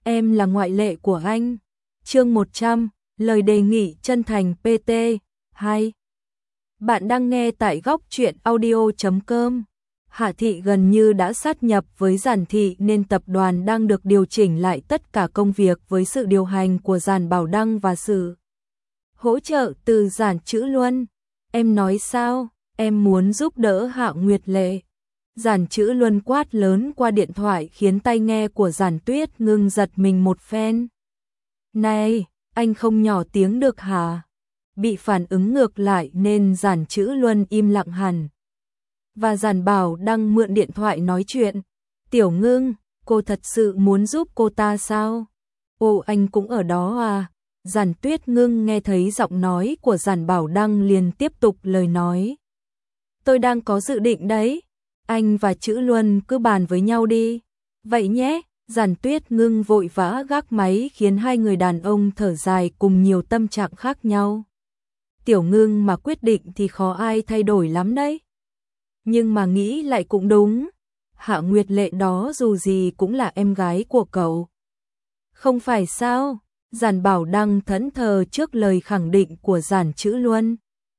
em là ngoại lệ của anh. Chương 100, lời đề nghị chân thành PT 2. Bạn đang nghe tại góc truyện audio.com. Hạ Thị gần như đã sát nhập với Giản Thị nên tập đoàn đang được điều chỉnh lại tất cả công việc với sự điều hành của Giản Bảo Đăng và sự hỗ trợ từ Giản Chữ Luân. Em nói sao? Em muốn giúp đỡ Hạ Nguyệt Lệ. Giản Chữ Luân quát lớn qua điện thoại khiến tai nghe của Giản Tuyết ngưng giật mình một phen. Này, anh không nhỏ tiếng được hả? Bị phản ứng ngược lại nên Giản Chữ Luân im lặng hẳn. Và Giản Bảo Đăng mượn điện thoại nói chuyện. Tiểu Ngưng, cô thật sự muốn giúp cô ta sao? Ồ, anh cũng ở đó à? Giản Tuyết Ngưng nghe thấy giọng nói của Giản Bảo Đăng liền tiếp tục lời nói. Tôi đang có dự định đấy. Anh và Chữ Luân cứ bàn với nhau đi. Vậy nhé. Giản Tuyết Ngưng vội vã gác máy khiến hai người đàn ông thở dài cùng nhiều tâm trạng khác nhau. Tiểu Ngưng mà quyết định thì khó ai thay đổi lắm đấy. Nhưng mà nghĩ lại cũng đúng. Hạ Nguyệt Lệ đó dù gì cũng là em gái của cậu. Không phải sao? Giản Bảo Đăng thẫn thờ trước lời khẳng định của Giản Chữ Luân.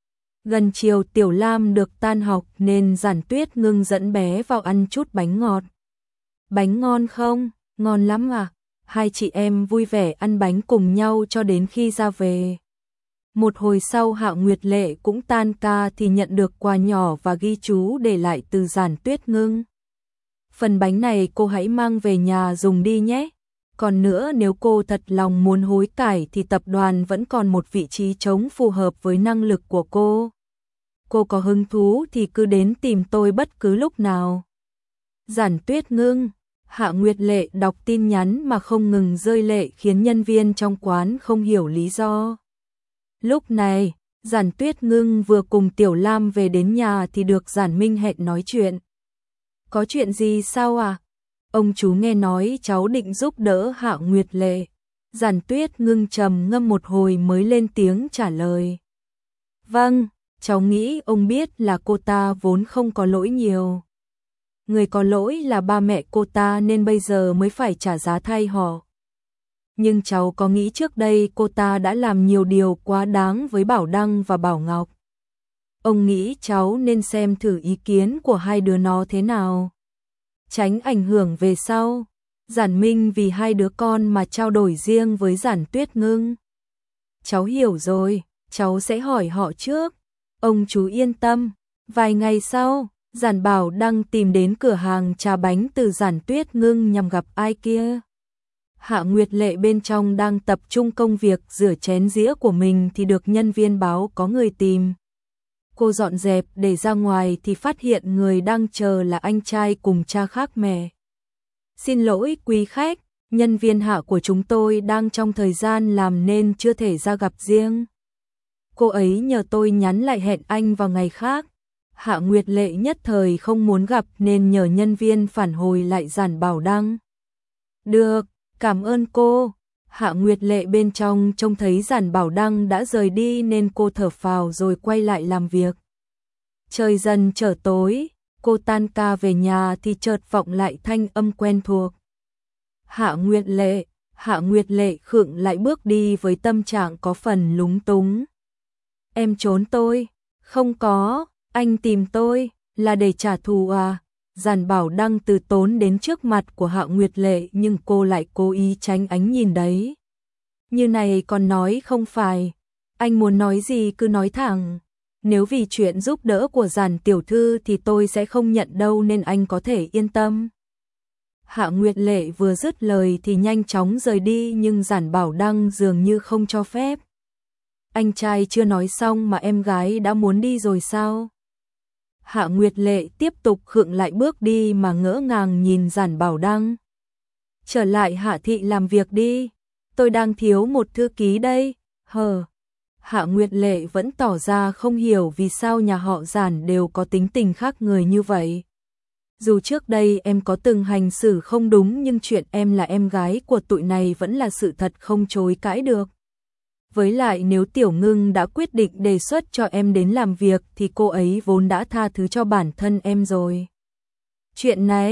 Gần chiều Tiểu Lam được tan học nên Giản Tuyết Ngưng dẫn bé vào ăn chút bánh ngọt. Bánh ngon không? Ngon lắm à? Hai chị em vui vẻ ăn bánh cùng nhau cho đến khi ra về. Một hồi sau Hạ Nguyệt Lệ cũng tan ca thì nhận được quà nhỏ và ghi chú để lại từ Giản Tuyết Ngưng. Phần bánh này cô hãy mang về nhà dùng đi nhé. Còn nữa, nếu cô thật lòng muốn hối cải thì tập đoàn vẫn còn một vị trí trống phù hợp với năng lực của cô. Cô có hứng thú thì cứ đến tìm tôi bất cứ lúc nào. Giản Tuyết Ngưng. Hạ Nguyệt Lệ đọc tin nhắn mà không ngừng rơi lệ khiến nhân viên trong quán không hiểu lý do. Lúc này, Giản Tuyết Ngưng vừa cùng Tiểu Lam về đến nhà thì được Giản Minh hẹn nói chuyện. Có chuyện gì sao à? Ông chú nghe nói cháu định giúp đỡ Hạ Nguyệt Lệ. Giản Tuyết Ngưng trầm ngâm một hồi mới lên tiếng trả lời. Vâng, cháu nghĩ ông biết là cô ta vốn không có lỗi nhiều. Người có lỗi là ba mẹ cô ta nên bây giờ mới phải trả giá thay họ. Nhưng cháu có nghĩ trước đây cô ta đã làm nhiều điều quá đáng với Bảo Đăng và Bảo Ngọc. Ông nghĩ cháu nên xem thử ý kiến của hai đứa nó thế nào. Tránh ảnh hưởng về sau. Giản Minh vì hai đứa con mà trao đổi riêng với Giản Tuyết Ngưng. Cháu hiểu rồi, cháu sẽ hỏi họ trước. Ông chú yên tâm. Vài ngày sau, Giản Bảo Đăng tìm đến cửa hàng trà bánh từ Giản Tuyết Ngưng nhằm gặp ai kia. Hạ Nguyệt Lệ bên trong đang tập trung công việc rửa chén dĩa của mình thì được nhân viên báo có người tìm. Cô dọn dẹp để ra ngoài thì phát hiện người đang chờ là anh trai cùng cha khác mẹ. Xin lỗi quý khách, nhân viên Hạ của chúng tôi đang trong thời gian làm nên chưa thể ra gặp riêng. Cô ấy nhờ tôi nhắn lại hẹn anh vào ngày khác. Hạ Nguyệt Lệ nhất thời không muốn gặp nên nhờ nhân viên phản hồi lại Giản Bảo Đăng. Được, cảm ơn cô. Hạ Nguyệt Lệ bên trong trông thấy Giản Bảo Đăng đã rời đi nên cô thở phào rồi quay lại làm việc. Trời dần trở tối, cô tan ca về nhà thì chợt vọng lại thanh âm quen thuộc. Hạ Nguyệt Lệ khựng lại bước đi với tâm trạng có phần lúng túng. Em trốn tôi? Không có, anh tìm tôi, là để trả thù à? Giản Bảo Đăng từ tốn đến trước mặt của Hạ Nguyệt Lệ nhưng cô lại cố ý tránh ánh nhìn đấy. Như này còn nói không phải. Anh muốn nói gì cứ nói thẳng. Nếu vì chuyện giúp đỡ của Giản tiểu thư thì tôi sẽ không nhận đâu nên anh có thể yên tâm. Hạ Nguyệt Lệ vừa dứt lời thì nhanh chóng rời đi nhưng Giản Bảo Đăng dường như không cho phép. Anh trai chưa nói xong mà em gái đã muốn đi rồi sao? Hạ Nguyệt Lệ tiếp tục khựng lại bước đi mà ngỡ ngàng nhìn Giản Bảo Đăng. Trở lại Hạ Thị làm việc đi, tôi đang thiếu một thư ký đây. Hạ Nguyệt Lệ vẫn tỏ ra không hiểu vì sao nhà họ Giản đều có tính tình khác người như vậy. Dù trước đây em có từng hành xử không đúng nhưng chuyện em là em gái của tụi này vẫn là sự thật không chối cãi được. Với lại nếu Tiểu Ngưng đã quyết định đề xuất cho em đến làm việc thì cô ấy vốn đã tha thứ cho bản thân em rồi. Chuyện này,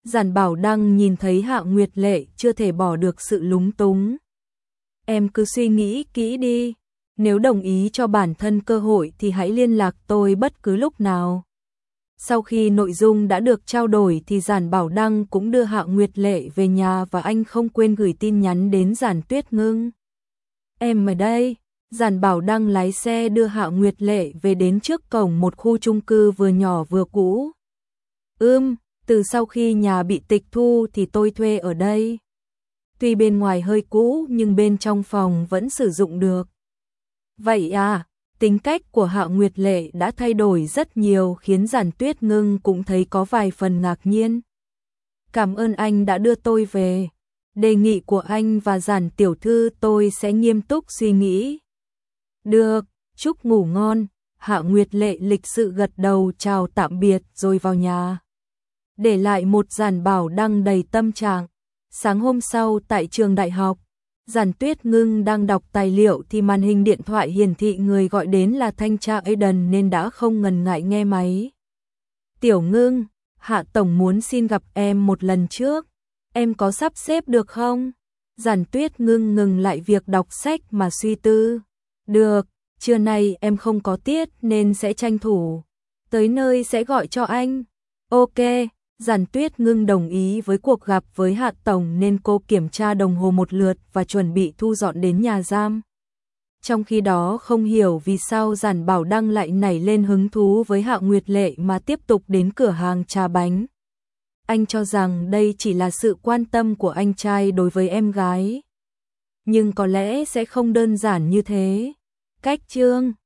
Giản Bảo Đăng nhìn thấy Hạ Nguyệt Lệ chưa thể bỏ được sự lúng túng. Em cứ suy nghĩ kỹ đi, nếu đồng ý cho bản thân cơ hội thì hãy liên lạc tôi bất cứ lúc nào. Sau khi nội dung đã được trao đổi thì Giản Bảo Đăng cũng đưa Hạ Nguyệt Lệ về nhà và anh không quên gửi tin nhắn đến Giản Tuyết Ngưng. Em ở đây. Giản Bảo Đăng lái xe đưa Hạ Nguyệt Lệ về đến trước cổng một khu chung cư vừa nhỏ vừa cũ. Từ sau khi nhà bị tịch thu thì tôi thuê ở đây. Tuy bên ngoài hơi cũ nhưng bên trong phòng vẫn sử dụng được. Vậy à, tính cách của Hạ Nguyệt Lệ đã thay đổi rất nhiều khiến Giản Tuyết Ngưng cũng thấy có vài phần ngạc nhiên. Cảm ơn anh đã đưa tôi về. Đề nghị của anh và Giản tiểu thư tôi sẽ nghiêm túc suy nghĩ. Được, chúc ngủ ngon. Hạ Nguyệt Lệ lịch sự gật đầu chào tạm biệt rồi vào nhà. Để lại một Giản Bảo Đăng đầy tâm trạng. Sáng hôm sau tại trường đại học, Giản Tuyết Ngưng đang đọc tài liệu thì màn hình điện thoại hiển thị người gọi đến là thanh tra Aiden nên đã không ngần ngại nghe máy. Tiểu Ngưng, Hạ Tổng muốn xin gặp em một lần trước. Em có sắp xếp được không? Giản Tuyết Ngưng ngừng lại việc đọc sách mà suy tư. Được, trưa nay em không có tiết nên sẽ tranh thủ. Tới nơi sẽ gọi cho anh. Ok, Giản Tuyết Ngưng đồng ý với cuộc gặp với Hạ Tổng nên cô kiểm tra đồng hồ một lượt và chuẩn bị thu dọn đến nhà giam. Trong khi đó không hiểu vì sao Giản Bảo Đăng lại nảy lên hứng thú với Hạ Nguyệt Lệ mà tiếp tục đến cửa hàng trà bánh. Anh cho rằng đây chỉ là sự quan tâm của anh trai đối với em gái. Nhưng có lẽ sẽ không đơn giản như thế. Cách chương